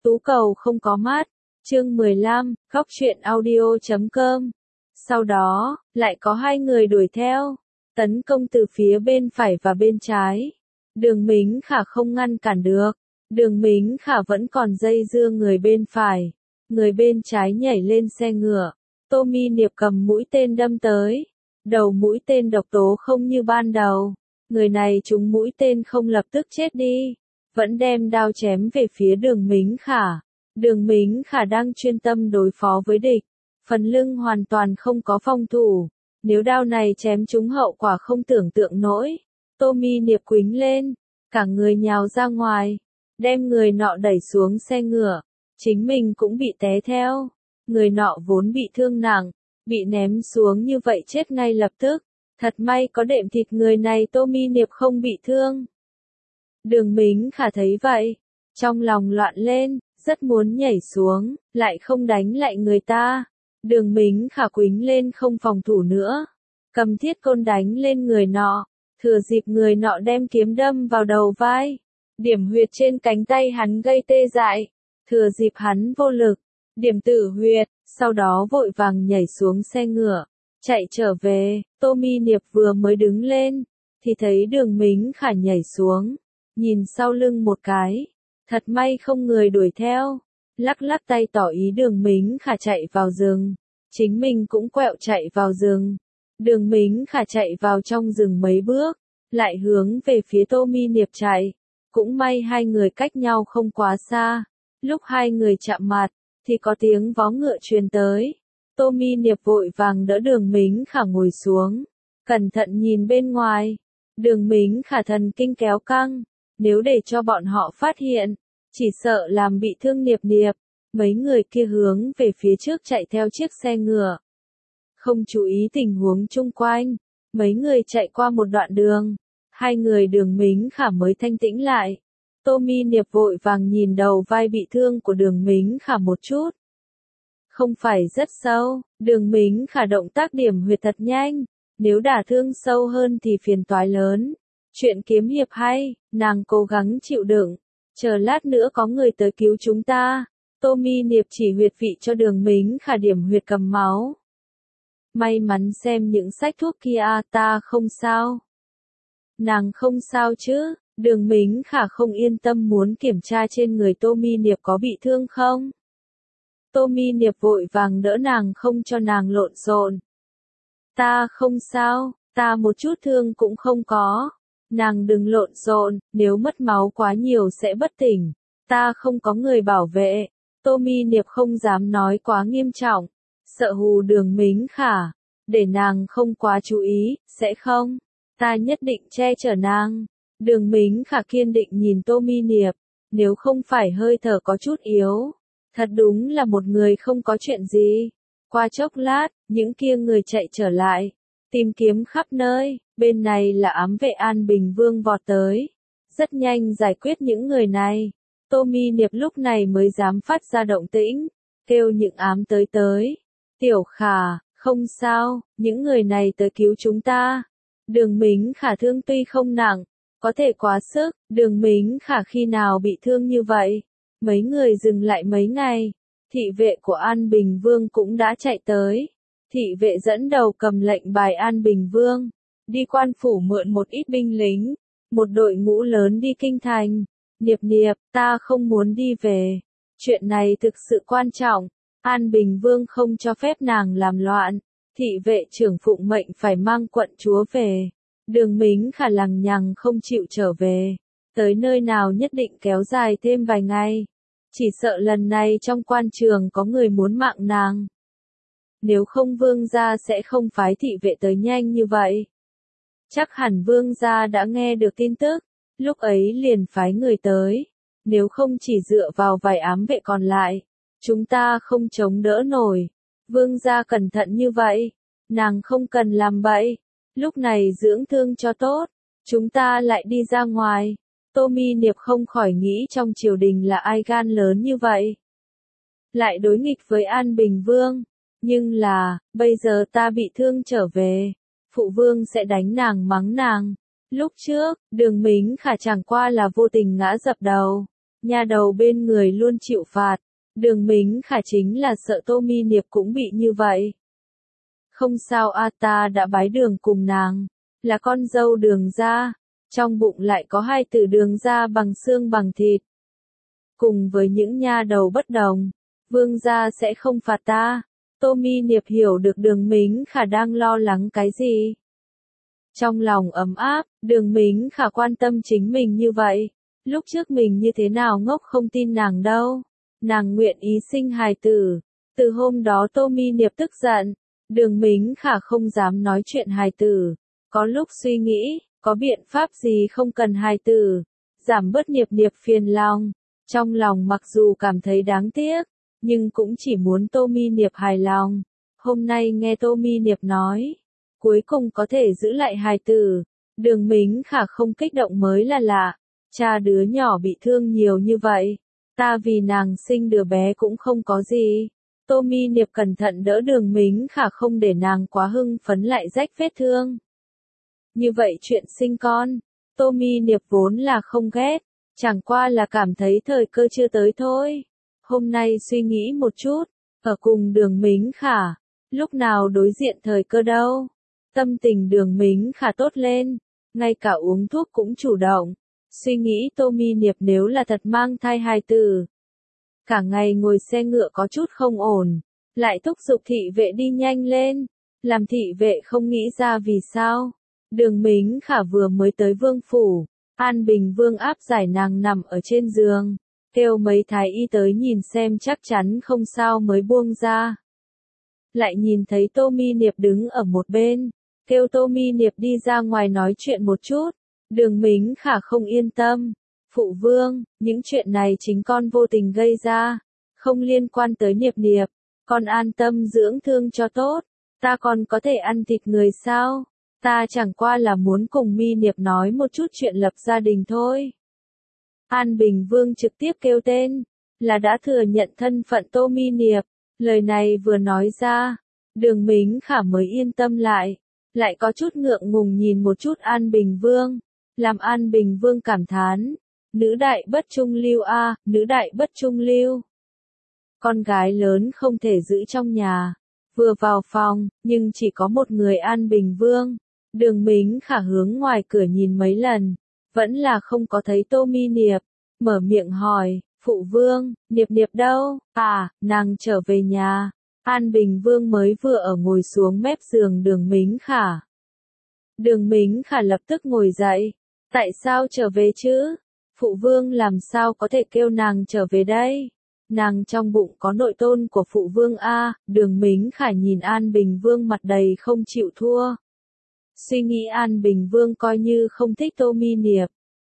Tú cầu không có mắt. Chương 15, Góc truyện audio.com. Sau đó, lại có hai người đuổi theo, tấn công từ phía bên phải và bên trái. Đường Mính Khả không ngăn cản được. Đường Mính Khả vẫn còn dây dưa người bên phải. Người bên trái nhảy lên xe ngựa. Tô Mi Niệp cầm mũi tên đâm tới. Đầu mũi tên độc tố không như ban đầu. Người này trúng mũi tên không lập tức chết đi. Vẫn đem đao chém về phía Đường Mính Khả. Đường Mính Khả đang chuyên tâm đối phó với địch. Phần lưng hoàn toàn không có phòng thủ. Nếu đao này chém trúng hậu quả không tưởng tượng nổi. Tô Mi Niệp quĩnh lên. Cả người nhào ra ngoài. Đem người nọ đẩy xuống xe ngựa. Chính mình cũng bị té theo. Người nọ vốn bị thương nặng. Bị ném xuống như vậy chết ngay lập tức. Thật may có đệm thịt người này Tô Mi Niệp không bị thương. Đường Mính Khả thấy vậy. Trong lòng loạn lên. Rất muốn nhảy xuống. Lại không đánh lại người ta. Đường Mính Khả quĩnh lên không phòng thủ nữa. Cầm thiết côn đánh lên người nọ. Thừa dịp người nọ đem kiếm đâm vào đầu vai. Điểm huyệt trên cánh tay hắn gây tê dại. Thừa dịp hắn vô lực. Điểm tử huyệt. Sau đó vội vàng nhảy xuống xe ngựa. Chạy trở về. Tô Mi Niệp vừa mới đứng lên. Thì thấy Đường Mính Khả nhảy xuống. Nhìn sau lưng một cái. Thật may không người đuổi theo. Lắc lắc tay tỏ ý Đường Mính Khả chạy vào rừng. Chính mình cũng quẹo chạy vào rừng. Đường Mính Khả chạy vào trong rừng mấy bước. Lại hướng về phía Tô Mi Niệp chạy. Cũng may hai người cách nhau không quá xa. Lúc hai người chạm mặt, thì có tiếng vó ngựa truyền tới. Tô Mi Niệp vội vàng đỡ Đường Mính Khả ngồi xuống. Cẩn thận nhìn bên ngoài. Đường Mính Khả thần kinh kéo căng. Nếu để cho bọn họ phát hiện, chỉ sợ làm bị thương Niệp Niệp. Mấy người kia hướng về phía trước chạy theo chiếc xe ngựa. Không chú ý tình huống chung quanh. Mấy người chạy qua một đoạn đường. Hai người Đường Mính Khả mới thanh tĩnh lại. Tô Mi Niệp vội vàng nhìn đầu vai bị thương của Đường Mính Khả một chút. Không phải rất sâu. Đường Mính Khả động tác điểm huyệt thật nhanh. Nếu đả thương sâu hơn thì phiền toái lớn. Chuyện kiếm hiệp hay, nàng cố gắng chịu đựng. Chờ lát nữa có người tới cứu chúng ta. Tô Mi Niệp chỉ huyệt vị cho Đường Mính Khả điểm huyệt cầm máu. May mắn xem những sách thuốc kia ta không sao. Nàng không sao chứ? Đường Mính Khả không yên tâm muốn kiểm tra trên người Tô Mi Niệp có bị thương không. Tô Mi Niệp vội vàng đỡ nàng không cho nàng lộn xộn. Ta không sao, ta một chút thương cũng không có. Nàng đừng lộn xộn, nếu mất máu quá nhiều sẽ bất tỉnh. Ta không có người bảo vệ. Tô Mi Niệp không dám nói quá nghiêm trọng. Sợ hù Đường Mính Khả. Để nàng không quá chú ý, sẽ không. Ta nhất định che chở nàng. Đường Mính Khả kiên định nhìn Tô Mi Niệp. Nếu không phải hơi thở có chút yếu. Thật đúng là một người không có chuyện gì. Qua chốc lát, những kia người chạy trở lại. Tìm kiếm khắp nơi. Bên này là ám vệ An Bình Vương vọt tới. Rất nhanh giải quyết những người này. Tô Mi Niệp lúc này mới dám phát ra động tĩnh. Kêu những ám tới. Tiểu Khả, không sao, những người này tới cứu chúng ta. Đường Mính Khả thương tuy không nặng, có thể quá sức. Đường Mính Khả khi nào bị thương như vậy? Mấy người dừng lại mấy ngày. Thị vệ của An Bình Vương cũng đã chạy tới. Thị vệ dẫn đầu cầm lệnh bài An Bình Vương. Đi quan phủ mượn một ít binh lính. Một đội ngũ lớn đi kinh thành. Niệp Niệp, ta không muốn đi về. Chuyện này thực sự quan trọng. An Bình Vương không cho phép nàng làm loạn. Thị vệ trưởng phụng mệnh phải mang quận chúa về. Đường Mính Khả lằng nhằng không chịu trở về. Tới nơi nào nhất định kéo dài thêm vài ngày. Chỉ sợ lần này trong quan trường có người muốn mạng nàng. Nếu không vương gia sẽ không phái thị vệ tới nhanh như vậy. Chắc hẳn vương gia đã nghe được tin tức. Lúc ấy liền phái người tới. Nếu không chỉ dựa vào vài ám vệ còn lại. Chúng ta không chống đỡ nổi. Vương gia cẩn thận như vậy. Nàng không cần làm bậy. Lúc này dưỡng thương cho tốt. Chúng ta lại đi ra ngoài. Tô Mi Niệp không khỏi nghĩ trong triều đình là ai gan lớn như vậy. Lại đối nghịch với An Bình Vương. Nhưng là, bây giờ ta bị thương trở về. Phụ vương sẽ đánh nàng mắng nàng. Lúc trước, Đường Mính Khả chẳng qua là vô tình ngã dập đầu. Nha đầu bên người luôn chịu phạt. Đường Mính Khả chính là sợ Tô Mi Niệp cũng bị như vậy. Không sao ta đã bái đường cùng nàng, là con dâu Đường gia, trong bụng lại có hai tử Đường gia bằng xương bằng thịt. Cùng với những nha đầu bất đồng, Vương gia sẽ không phạt ta. Tô Mi Niệp hiểu được Đường Mính Khả đang lo lắng cái gì. Trong lòng ấm áp, Đường Mính Khả quan tâm chính mình như vậy. Lúc trước mình như thế nào ngốc không tin nàng đâu. Nàng nguyện ý sinh hài tử. Từ hôm đó Tô Mi Niệp tức giận. Đường Mính Khả không dám nói chuyện hài tử. Có lúc suy nghĩ, có biện pháp gì không cần hài tử. Giảm bớt Niệp Niệp phiền lòng. Trong lòng mặc dù cảm thấy đáng tiếc, nhưng cũng chỉ muốn Tô Mi Niệp hài lòng. Hôm nay nghe Tô Mi Niệp nói, cuối cùng có thể giữ lại hài tử. Đường Mính Khả không kích động mới là lạ. Cha đứa nhỏ bị thương nhiều như vậy. Ta vì nàng sinh đứa bé cũng không có gì. Tô Mi Niệp cẩn thận đỡ Đường Mính Khả không để nàng quá hưng phấn lại rách vết thương. Như vậy chuyện sinh con, Tô Mi Niệp vốn là không ghét, chẳng qua là cảm thấy thời cơ chưa tới thôi. Hôm nay suy nghĩ một chút, ở cùng Đường Mính Khả, lúc nào đối diện thời cơ đâu. Tâm tình Đường Mính Khả tốt lên, ngay cả uống thuốc cũng chủ động. Suy nghĩ Tô Mi Niệp nếu là thật mang thai hài tử, cả ngày ngồi xe ngựa có chút không ổn, lại thúc giục thị vệ đi nhanh lên, làm thị vệ không nghĩ ra vì sao. Đường Mính Khả vừa mới tới vương phủ, An Bình Vương áp giải nàng nằm ở trên giường, kêu mấy thái y tới nhìn xem chắc chắn không sao mới buông ra. Lại nhìn thấy Tô Mi Niệp đứng ở một bên, kêu Tô Mi Niệp đi ra ngoài nói chuyện một chút. Đường Mính Khả không yên tâm. Phụ vương, những chuyện này chính con vô tình gây ra, không liên quan tới Niệp Niệp, con an tâm dưỡng thương cho tốt, ta còn có thể ăn thịt người sao? Ta chẳng qua là muốn cùng Mi Niệp nói một chút chuyện lập gia đình thôi. An Bình Vương trực tiếp kêu tên, là đã thừa nhận thân phận Tô Mi Niệp, lời này vừa nói ra, Đường Mính Khả mới yên tâm lại có chút ngượng ngùng nhìn một chút An Bình Vương, làm An Bình Vương cảm thán. Nữ đại bất trung lưu a, nữ đại bất trung lưu. Con gái lớn không thể giữ trong nhà. Vừa vào phòng, nhưng chỉ có một người An Bình Vương. Đường Mính Khả hướng ngoài cửa nhìn mấy lần, vẫn là không có thấy Tô Mi Niệp. Mở miệng hỏi, phụ vương, Niệp Niệp đâu? À, nàng trở về nhà. An Bình Vương mới vừa ở ngồi xuống mép giường Đường Mính Khả. Đường Mính Khả lập tức ngồi dậy. Tại sao trở về chứ? Phụ vương làm sao có thể kêu nàng trở về đây? Nàng trong bụng có nội tôn của phụ vương a. Đường Mính Khả nhìn An Bình Vương mặt đầy không chịu thua. Suy nghĩ An Bình Vương coi như không thích Tô Mi Niệp.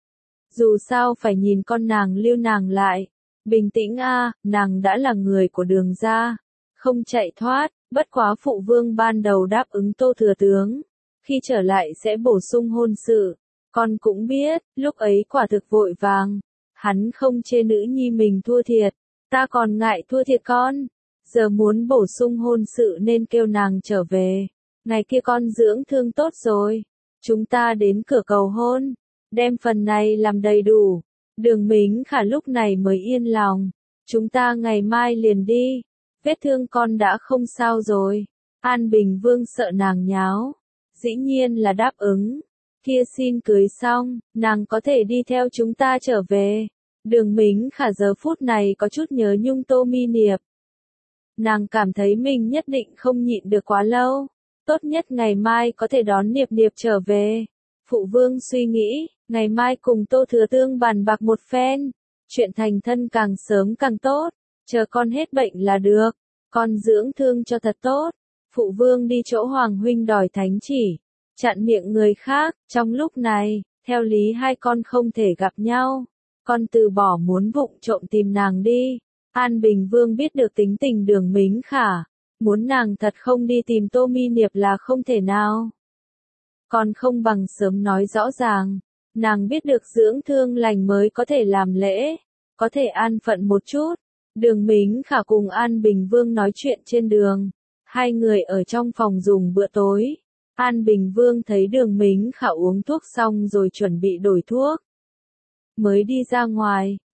Dù sao phải nhìn con nàng lưu nàng lại. Bình tĩnh a, nàng đã là người của Đường gia, không chạy thoát, bất quá phụ vương ban đầu đáp ứng Tô thừa tướng, khi trở lại sẽ bổ sung hôn sự. Con cũng biết, lúc ấy quả thực vội vàng, hắn không chê nữ nhi mình thua thiệt, ta còn ngại thua thiệt con, giờ muốn bổ sung hôn sự nên kêu nàng trở về, ngày kia con dưỡng thương tốt rồi, chúng ta đến cửa cầu hôn, đem phần này làm đầy đủ. Đường Mính Khả lúc này mới yên lòng, chúng ta ngày mai liền đi, vết thương con đã không sao rồi. An Bình Vương sợ nàng nháo, dĩ nhiên là đáp ứng. Kia xin cưới xong, nàng có thể đi theo chúng ta trở về. Đường Mính Khả giờ phút này có chút nhớ nhung Tô Mi Niệp. Nàng cảm thấy mình nhất định không nhịn được quá lâu. Tốt nhất ngày mai có thể đón Niệp Niệp trở về. Phụ vương suy nghĩ, ngày mai cùng Tô thừa tướng bàn bạc một phen. Chuyện thành thân càng sớm càng tốt. Chờ con hết bệnh là được. Con dưỡng thương cho thật tốt. Phụ vương đi chỗ Hoàng huynh đòi thánh chỉ. Chặn miệng người khác, trong lúc này, theo lý hai con không thể gặp nhau. Con từ bỏ muốn vụng trộm tìm nàng đi. An Bình Vương biết được tính tình Đường Mính Khả. Muốn nàng thật không đi tìm Tô Mi Niệp là không thể nào. Còn không bằng sớm nói rõ ràng. Nàng biết được dưỡng thương lành mới có thể làm lễ. Có thể an phận một chút. Đường Mính Khả cùng An Bình Vương nói chuyện trên đường. Hai người ở trong phòng dùng bữa tối. An Bình Vương thấy Đường Mính Khả uống thuốc xong rồi chuẩn bị đổi thuốc. Mới đi ra ngoài,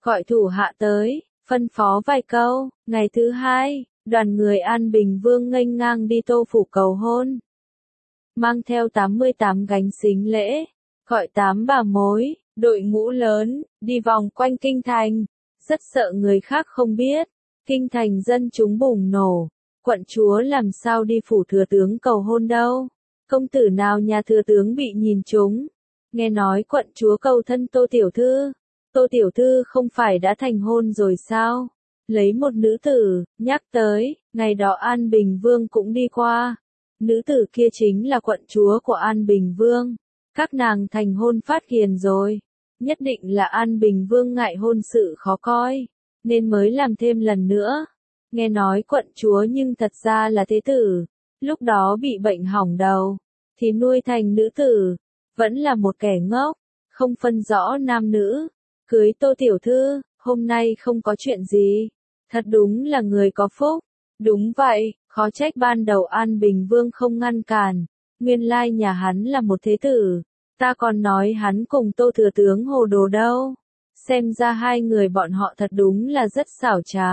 gọi thủ hạ tới, phân phó vài câu. Ngày thứ hai, đoàn người An Bình Vương nghênh ngang đi Tô phủ cầu hôn. Mang theo 88 gánh sính lễ, gọi 8 bà mối, đội ngũ lớn, đi vòng quanh kinh thành. Rất sợ người khác không biết, kinh thành dân chúng bùng nổ. Quận chúa làm sao đi phủ thừa tướng cầu hôn đâu? Công tử nào nhà thừa tướng bị nhìn trúng? Nghe nói quận chúa cầu thân Tô tiểu thư. Tô tiểu thư không phải đã thành hôn rồi sao? Lấy một nữ tử, nhắc tới, ngày đó An Bình Vương cũng đi qua. Nữ tử kia chính là quận chúa của An Bình Vương. Các nàng thành hôn phát hiền rồi. Nhất định là An Bình Vương ngại hôn sự khó coi, nên mới làm thêm lần nữa. Nghe nói quận chúa nhưng thật ra là thế tử. Lúc đó bị bệnh hỏng đầu, thì nuôi thành nữ tử. Vẫn là một kẻ ngốc, không phân rõ nam nữ. Cưới Tô tiểu thư, hôm nay không có chuyện gì. Thật đúng là người có phúc. Đúng vậy, khó trách ban đầu An Bình Vương không ngăn cản. Nguyên lai nhà hắn là một thế tử. Ta còn nói hắn cùng Tô thừa tướng hồ đồ đâu. Xem ra hai người bọn họ thật đúng là rất xảo trá.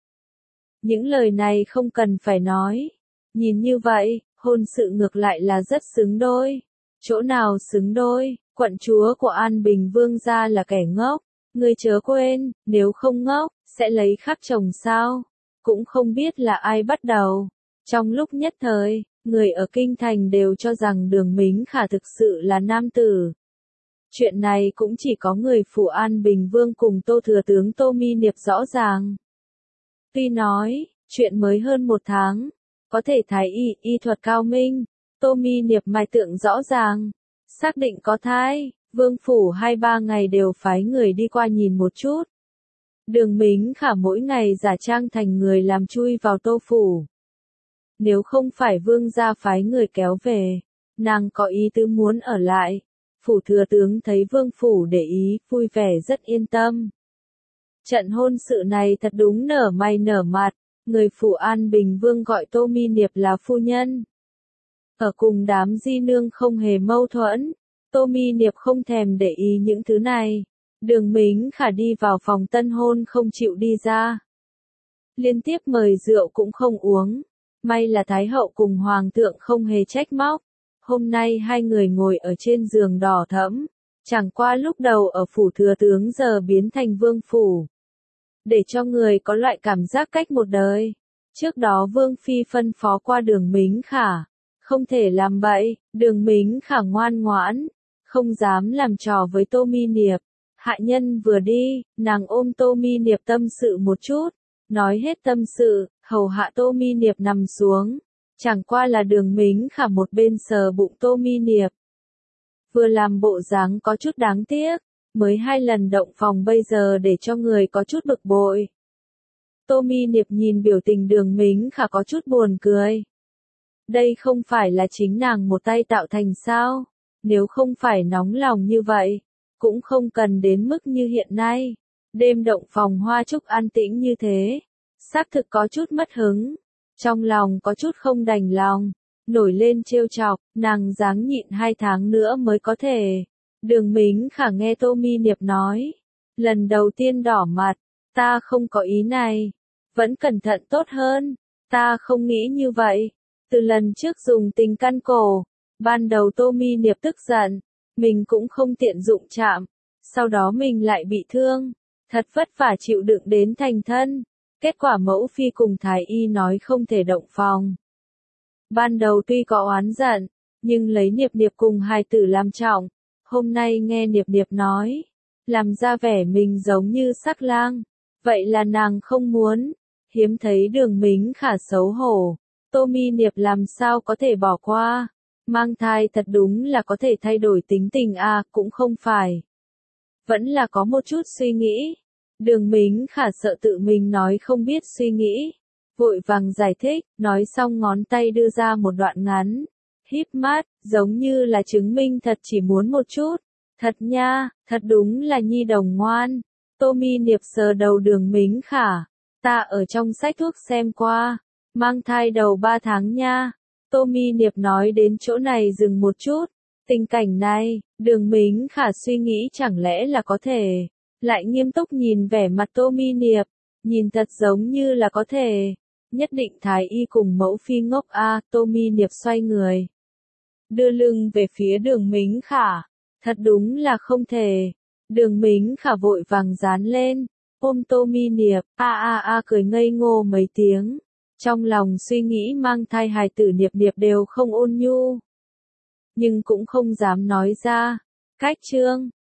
Những lời này không cần phải nói. Nhìn như vậy, hôn sự ngược lại là rất xứng đôi. Chỗ nào xứng đôi, quận chúa của An Bình Vương gia là kẻ ngốc. Ngươi chớ quên, nếu không ngốc, sẽ lấy khắc chồng sao? Cũng không biết là ai bắt đầu. Trong lúc nhất thời, người ở kinh thành đều cho rằng Đường Mính Khả thực sự là nam tử. Chuyện này cũng chỉ có người phủ An Bình Vương cùng Tô thừa tướng Tô Mi Niệp rõ ràng. Tuy nói, chuyện mới hơn 1 tháng, có thể thái y thuật cao minh, Tô Mi Niệp mài tượng rõ ràng, xác định có thai, Vương phủ 2-3 ngày đều phái người đi qua nhìn một chút. Đường Mính Khả mỗi ngày giả trang thành người làm chui vào Tô phủ. Nếu không phải Vương gia phái người kéo về, nàng có ý tứ muốn ở lại. Phủ thừa tướng thấy Vương phủ để ý, vui vẻ rất yên tâm. Trận hôn sự này thật đúng nở mày nở mặt, người phủ An Bình Vương gọi Tô Mi Niệp là phu nhân. Ở cùng đám di nương không hề mâu thuẫn, Tô Mi Niệp không thèm để ý những thứ này. Đường Mính Khả đi vào phòng tân hôn không chịu đi ra. Liên tiếp mời rượu cũng không uống. May là Thái hậu cùng Hoàng thượng không hề trách móc. Hôm nay hai người ngồi ở trên giường đỏ thẫm. Chẳng qua lúc đầu ở phủ thừa tướng giờ biến thành vương phủ. Để cho người có loại cảm giác cách một đời. Trước đó Vương Phi phân phó qua Đường Mính Khả. Không thể làm bậy, Đường Mính Khả ngoan ngoãn. Không dám làm trò với Tô Mi Niệp. Hạ nhân vừa đi, nàng ôm Tô Mi Niệp tâm sự một chút. Nói hết tâm sự, hầu hạ Tô Mi Niệp nằm xuống. Chẳng qua là Đường Mính Khả một bên sờ bụng Tô Mi Niệp. Vừa làm bộ dáng có chút đáng tiếc, mới 2 lần động phòng bây giờ để cho người có chút bực bội. Tô Mi Niệp nhìn biểu tình Đường Mính Khả có chút buồn cười. Đây không phải là chính nàng một tay tạo thành sao? Nếu không phải nóng lòng như vậy, cũng không cần đến mức như hiện nay. Đêm động phòng hoa trúc an tĩnh như thế, xác thực có chút mất hứng. Trong lòng có chút không đành lòng, nổi lên trêu chọc, nàng dáng nhịn 2 tháng nữa mới có thể. Đường Mính Khả nghe Tô Mi Niệp nói, lần đầu tiên đỏ mặt, ta không có ý này, vẫn cẩn thận tốt hơn, ta không nghĩ như vậy. Từ lần trước dùng tình căn cổ, ban đầu Tô Mi Niệp tức giận, mình cũng không tiện dụng chạm, sau đó mình lại bị thương, thật vất vả chịu đựng đến thành thân. Kết quả mẫu phi cùng thái y nói không thể động phòng. Ban đầu tuy có oán giận, nhưng lấy Niệp Niệp cùng hài tử làm trọng. Hôm nay nghe Niệp Niệp nói, làm ra vẻ mình giống như sắc lang. Vậy là nàng không muốn. Hiếm thấy Đường Mính Khả xấu hổ. Tô Mi Niệp làm sao có thể bỏ qua. Mang thai thật đúng là có thể thay đổi tính tình à, cũng không phải. Vẫn là có một chút suy nghĩ. Đường Mính Khả sợ tự mình nói không biết suy nghĩ. Vội vàng giải thích, nói xong ngón tay đưa ra một đoạn ngắn. Híp mắt, giống như là chứng minh thật chỉ muốn một chút. Thật nha, thật đúng là nhi đồng ngoan. Tô Mi Niệp sờ đầu Đường Mính Khả. Ta ở trong sách thuốc xem qua. Mang thai đầu 3 tháng nha. Tô Mi Niệp nói đến chỗ này dừng một chút. Tình cảnh này, Đường Mính Khả suy nghĩ chẳng lẽ là có thể lại nghiêm túc nhìn vẻ mặt Tô Mi Niệp, nhìn thật giống như là có thể. Nhất định thái y cùng mẫu phi ngốc a. Tô Mi Niệp xoay người, đưa lưng về phía Đường Mính Khả. Thật đúng là không thể. Đường Mính Khả vội vàng dán lên, ôm Tô Mi Niệp, cười ngây ngô mấy tiếng. Trong lòng suy nghĩ mang thai hài tử Niệp Niệp đều không ôn nhu, nhưng cũng không dám nói ra. Cách chương